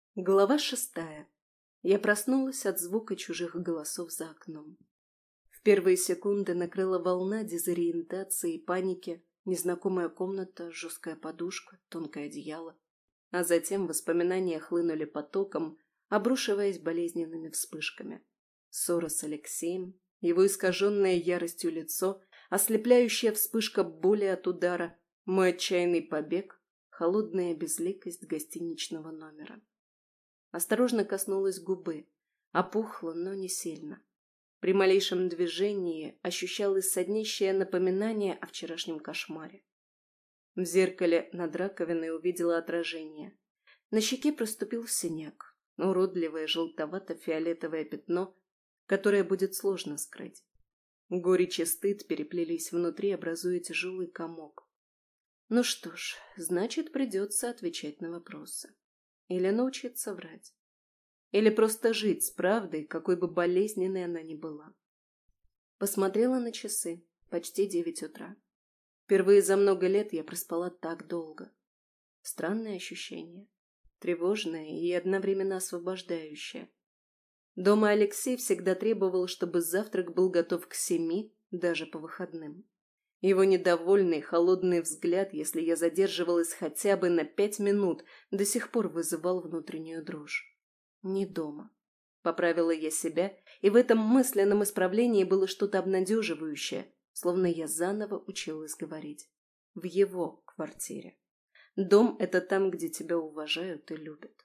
Глава 6. Я проснулась от звука чужих голосов за окном. В первые секунды накрыла волна дезориентации и паники, незнакомая комната, жесткая подушка, тонкое одеяло. А затем воспоминания хлынули потоком, обрушиваясь болезненными вспышками. Ссора с Алексеем, его искаженное яростью лицо, ослепляющая вспышка боли от удара, мой отчаянный побег, холодная безликость гостиничного номера. Осторожно коснулась губы. Опухла, но не сильно. При малейшем движении ощущалось соднящее напоминание о вчерашнем кошмаре. В зеркале над раковиной увидела отражение. На щеке проступил синяк, уродливое желтовато-фиолетовое пятно, которое будет сложно скрыть. Горечь и стыд переплелись внутри, образуя тяжелый комок. Ну что ж, значит, придется отвечать на вопросы. Или научиться врать. Или просто жить с правдой, какой бы болезненной она ни была. Посмотрела на часы. Почти 9 утра. Впервые за много лет я проспала так долго. Странное ощущение. Тревожное и одновременно освобождающее. Дома Алексей всегда требовал, чтобы завтрак был готов к 7, даже по выходным. Его недовольный, холодный взгляд, если я задерживалась хотя бы на 5 минут, до сих пор вызывал внутреннюю дрожь. Не дома. Поправила я себя, и в этом мысленном исправлении было что-то обнадеживающее, словно я заново училась говорить. В его квартире. Дом — это там, где тебя уважают и любят.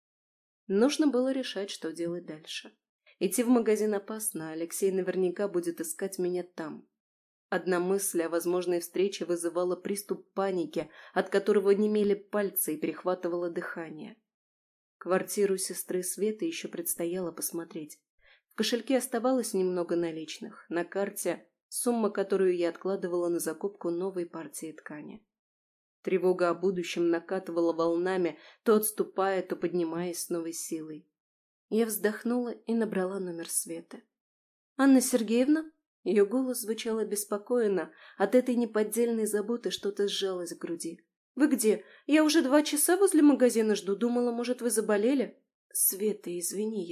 Нужно было решать, что делать дальше. Идти в магазин опасно, Алексей наверняка будет искать меня там. Одна мысль о возможной встрече вызывала приступ паники, от которого немели пальцы и перехватывало дыхание. Квартиру сестры Светы еще предстояло посмотреть. В кошельке оставалось немного наличных, на карте сумма, которую я откладывала на закупку новой партии ткани. Тревога о будущем накатывала волнами, то отступая, то поднимаясь с новой силой. Я вздохнула и набрала номер Светы. «Анна Сергеевна?» Ее голос звучал обеспокоенно, от этой неподдельной заботы что-то сжалось в груди. «Вы где? Я уже 2 часа возле магазина жду, думала, может, вы заболели?» «Света, извини,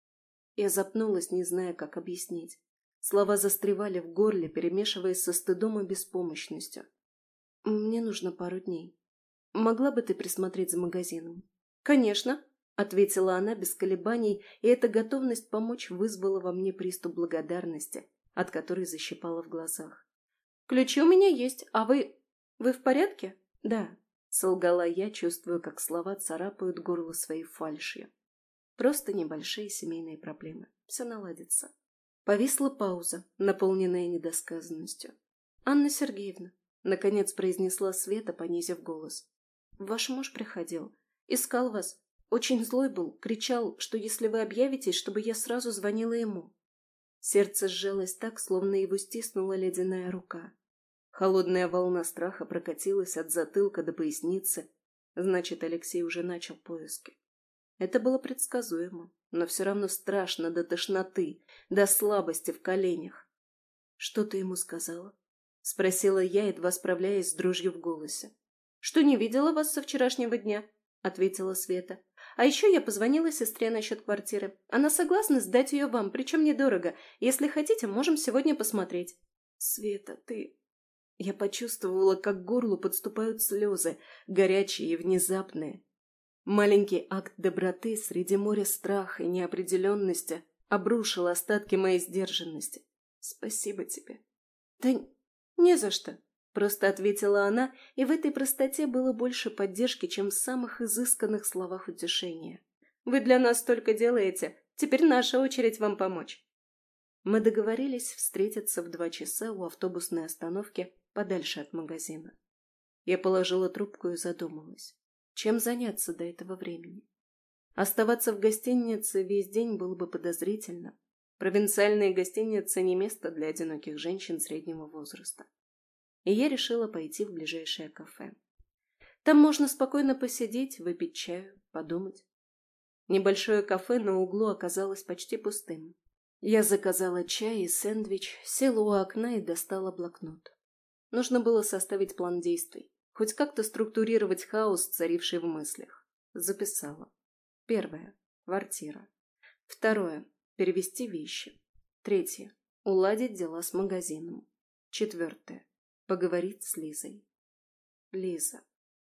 Я запнулась, не зная, как объяснить. Слова застревали в горле, перемешиваясь со стыдом и беспомощностью. «Мне нужно пару дней. Могла бы ты присмотреть за магазином?» «Конечно», — ответила она без колебаний, и эта готовность помочь вызвала во мне приступ благодарности, от которой защипала в глазах. «Ключи у меня есть, а вы... Вы в порядке?» «Да», — солгала я, чувствуя, как слова царапают горло своей фальшью. «Просто небольшие семейные проблемы. Все наладится». Повисла пауза, наполненная недосказанностью. «Анна Сергеевна», — наконец произнесла Света, понизив голос. «Ваш муж приходил. Искал вас. Очень злой был, кричал, что если вы объявитесь, чтобы я сразу звонила ему». Сердце сжалось так, словно его стиснула ледяная рука. Холодная волна страха прокатилась от затылка до поясницы. Значит, Алексей уже начал поиски. Это было предсказуемо, но все равно страшно до тошноты, до слабости в коленях. «Что ты ему сказала?» — спросила я, едва справляясь с дрожью в голосе. «Что не видела вас со вчерашнего дня», — ответила Света. «А еще я позвонила сестре насчет квартиры. Она согласна сдать ее вам, причем недорого. Если хотите, можем сегодня посмотреть». «Света, ты...» Я почувствовала, как к горлу подступают слезы, горячие и внезапные. Маленький акт доброты среди моря страха и неопределенности обрушил остатки моей сдержанности. «Спасибо тебе». «Да не за что», — просто ответила она, и в этой простоте было больше поддержки, чем в самых изысканных словах утешения. «Вы для нас столько делаете, теперь наша очередь вам помочь». Мы договорились встретиться в 2 часа у автобусной остановки подальше от магазина. Я положила трубку и задумалась. Чем заняться до этого времени? Оставаться в гостинице весь день было бы подозрительно. Провинциальные гостиницы не место для одиноких женщин среднего возраста. И я решила пойти в ближайшее кафе. Там можно спокойно посидеть, выпить чаю, подумать. Небольшое кафе на углу оказалось почти пустым. Я заказала чай и сэндвич, села у окна и достала блокнот. Нужно было составить план действий, хоть как-то структурировать хаос, царивший в мыслях. Записала. Первое. Квартира. Второе. Перевести вещи. Третье. Уладить дела с магазином. Четвертое. Поговорить с Лизой. Лиза.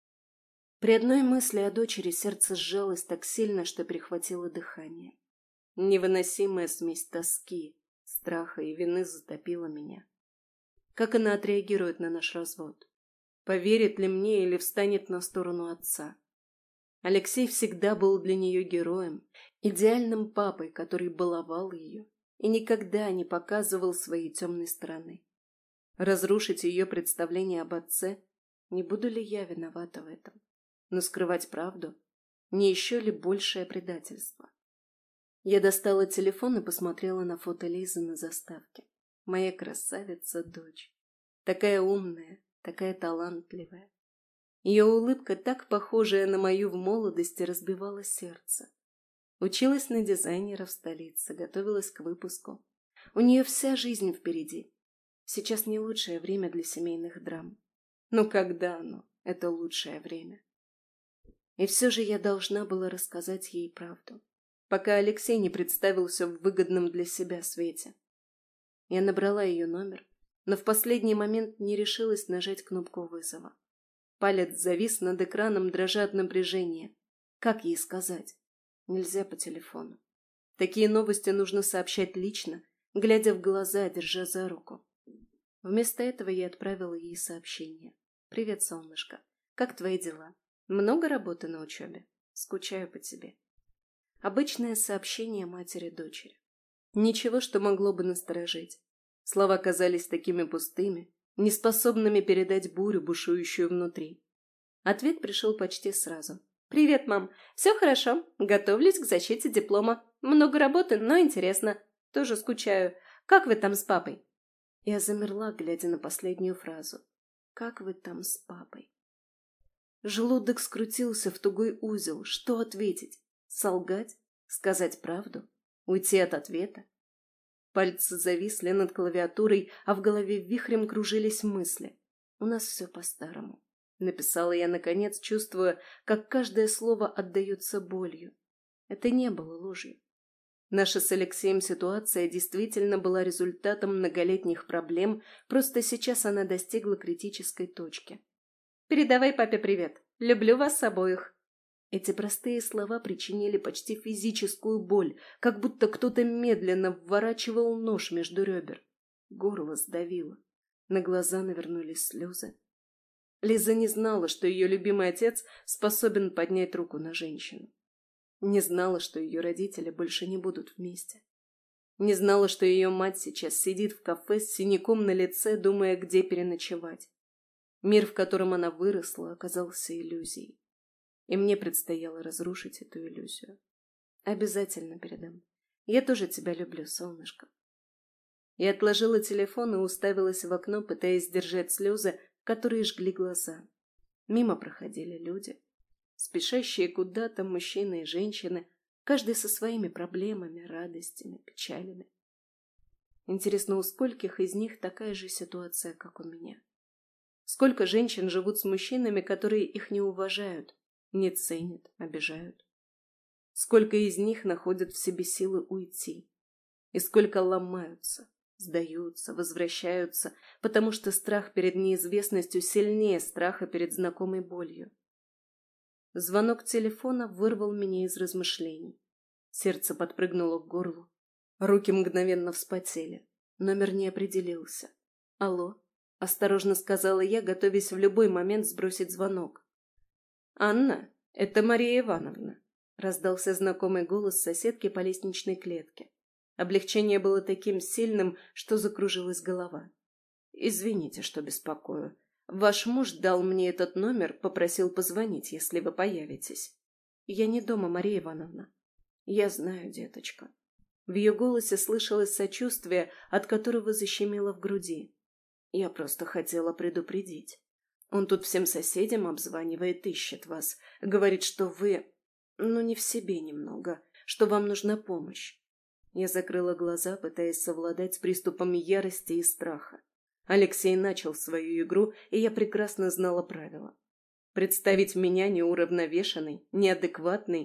При одной мысли о дочери сердце сжалось так сильно, что перехватило дыхание. Невыносимая смесь тоски, страха и вины затопила меня. Как она отреагирует на наш развод? Поверит ли мне или встанет на сторону отца? Алексей всегда был для нее героем, идеальным папой, который баловал ее и никогда не показывал своей темной стороны. Разрушить ее представление об отце, не буду ли я виновата в этом? Но скрывать правду, не еще ли большее предательство? Я достала телефон и посмотрела на фото Лизы на заставке. Моя красавица-дочь. Такая умная, такая талантливая. Ее улыбка, так похожая на мою в молодости, разбивала сердце. Училась на дизайнера в столице, готовилась к выпуску. У нее вся жизнь впереди. Сейчас не лучшее время для семейных драм. Но когда оно, это лучшее время? И все же я должна была рассказать ей правду, пока Алексей не представился в выгодном для себя свете. Я набрала ее номер, но в последний момент не решилась нажать кнопку вызова. Палец завис над экраном, дрожа от напряжения. Как ей сказать? Нельзя по телефону. Такие новости нужно сообщать лично, глядя в глаза, держа за руку. Вместо этого я отправила ей сообщение. «Привет, солнышко. Как твои дела? Много работы на учебе? Скучаю по тебе». Обычное сообщение матери-дочери. Ничего, что могло бы насторожить. Слова казались такими пустыми, неспособными передать бурю, бушующую внутри. Ответ пришел почти сразу. «Привет, мам. Все хорошо. Готовлюсь к защите диплома. Много работы, но интересно. Тоже скучаю. Как вы там с папой?» Я замерла, глядя на последнюю фразу. «Как вы там с папой?» Желудок скрутился в тугой узел. Что ответить? Солгать? Сказать правду? Уйти от ответа? Пальцы зависли над клавиатурой, а в голове вихрем кружились мысли. «У нас все по-старому», — написала я наконец, чувствуя, как каждое слово отдается болью. Это не было ложью. Наша с Алексеем ситуация действительно была результатом многолетних проблем, просто сейчас она достигла критической точки. «Передавай папе привет. Люблю вас обоих». Эти простые слова причинили почти физическую боль, как будто кто-то медленно вворачивал нож между ребер. Горло сдавило. На глаза навернулись слезы. Лиза не знала, что ее любимый отец способен поднять руку на женщину. Не знала, что ее родители больше не будут вместе. Не знала, что ее мать сейчас сидит в кафе с синяком на лице, думая, где переночевать. Мир, в котором она выросла, оказался иллюзией. И мне предстояло разрушить эту иллюзию. Обязательно передам. Я тоже тебя люблю, солнышко. Я отложила телефон и уставилась в окно, пытаясь сдержать слезы, которые жгли глаза. Мимо проходили люди. Спешащие куда-то мужчины и женщины, каждый со своими проблемами, радостями, печалями. Интересно, у скольких из них такая же ситуация, как у меня? Сколько женщин живут с мужчинами, которые их не уважают, не ценят, обижают? Сколько из них находят в себе силы уйти? И сколько ломаются, сдаются, возвращаются, потому что страх перед неизвестностью сильнее страха перед знакомой болью? Звонок телефона вырвал меня из размышлений. Сердце подпрыгнуло к горлу. Руки мгновенно вспотели. Номер не определился. «Алло», — осторожно сказала я, готовясь в любой момент сбросить звонок. «Анна, это Мария Ивановна», — раздался знакомый голос соседки по лестничной клетке. Облегчение было таким сильным, что закружилась голова. «Извините, что беспокою. Ваш муж дал мне этот номер, попросил позвонить, если вы появитесь». «Я не дома, Мария Ивановна». «Я знаю, деточка». В ее голосе слышалось сочувствие, от которого защемило в груди. «Я просто хотела предупредить. Он тут всем соседям обзванивает, ищет вас. Говорит, что вы, не в себе немного, что вам нужна помощь». Я закрыла глаза, пытаясь совладать с приступами ярости и страха. Алексей начал свою игру, и я прекрасно знала правила. Представить меня неуравновешенной, неадекватной,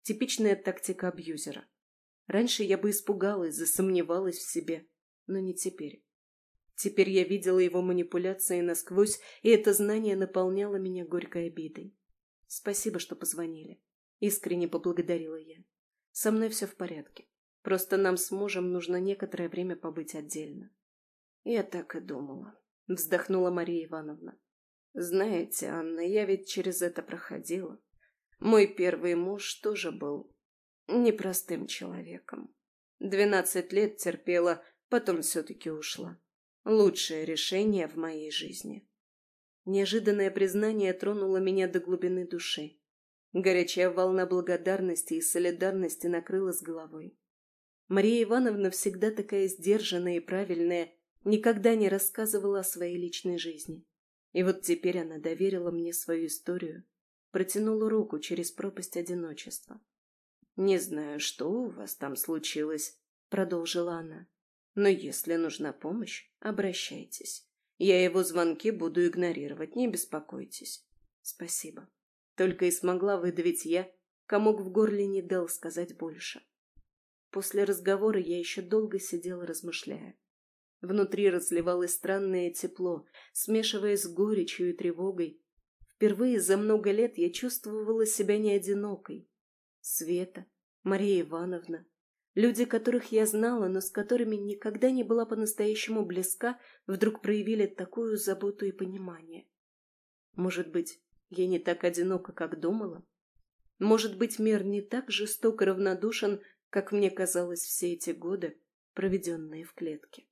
Типичная тактика абьюзера. Раньше я бы испугалась, засомневалась в себе, но не теперь. Теперь я видела его манипуляции насквозь, и это знание наполняло меня горькой обидой. «Спасибо, что позвонили», — искренне поблагодарила я. «Со мной все в порядке. Просто нам с мужем нужно некоторое время побыть отдельно». «Я так и думала», — вздохнула Мария Ивановна. «Знаете, Анна, я ведь через это проходила. Мой первый муж тоже был непростым человеком. 12 лет терпела, потом все-таки ушла. Лучшее решение в моей жизни». Неожиданное признание тронуло меня до глубины души. Горячая волна благодарности и солидарности накрыла с головой. Мария Ивановна, всегда такая сдержанная и правильная, никогда не рассказывала о своей личной жизни. И вот теперь она доверила мне свою историю, протянула руку через пропасть одиночества. «Не знаю, что у вас там случилось», — продолжила она, «но если нужна помощь, обращайтесь. Я его звонки буду игнорировать, не беспокойтесь». «Спасибо». Только и смогла выдавить я, комок в горле не дал сказать больше. После разговора я еще долго сидела, размышляя. Внутри разливалось странное тепло, смешиваясь с горечью и тревогой. Впервые за много лет я чувствовала себя не одинокой. Света, Мария Ивановна, люди, которых я знала, но с которыми никогда не была по-настоящему близка, вдруг проявили такую заботу и понимание. Может быть, я не так одинока, как думала? Может быть, мир не так жесток и равнодушен, как мне казалось все эти годы, проведенные в клетке?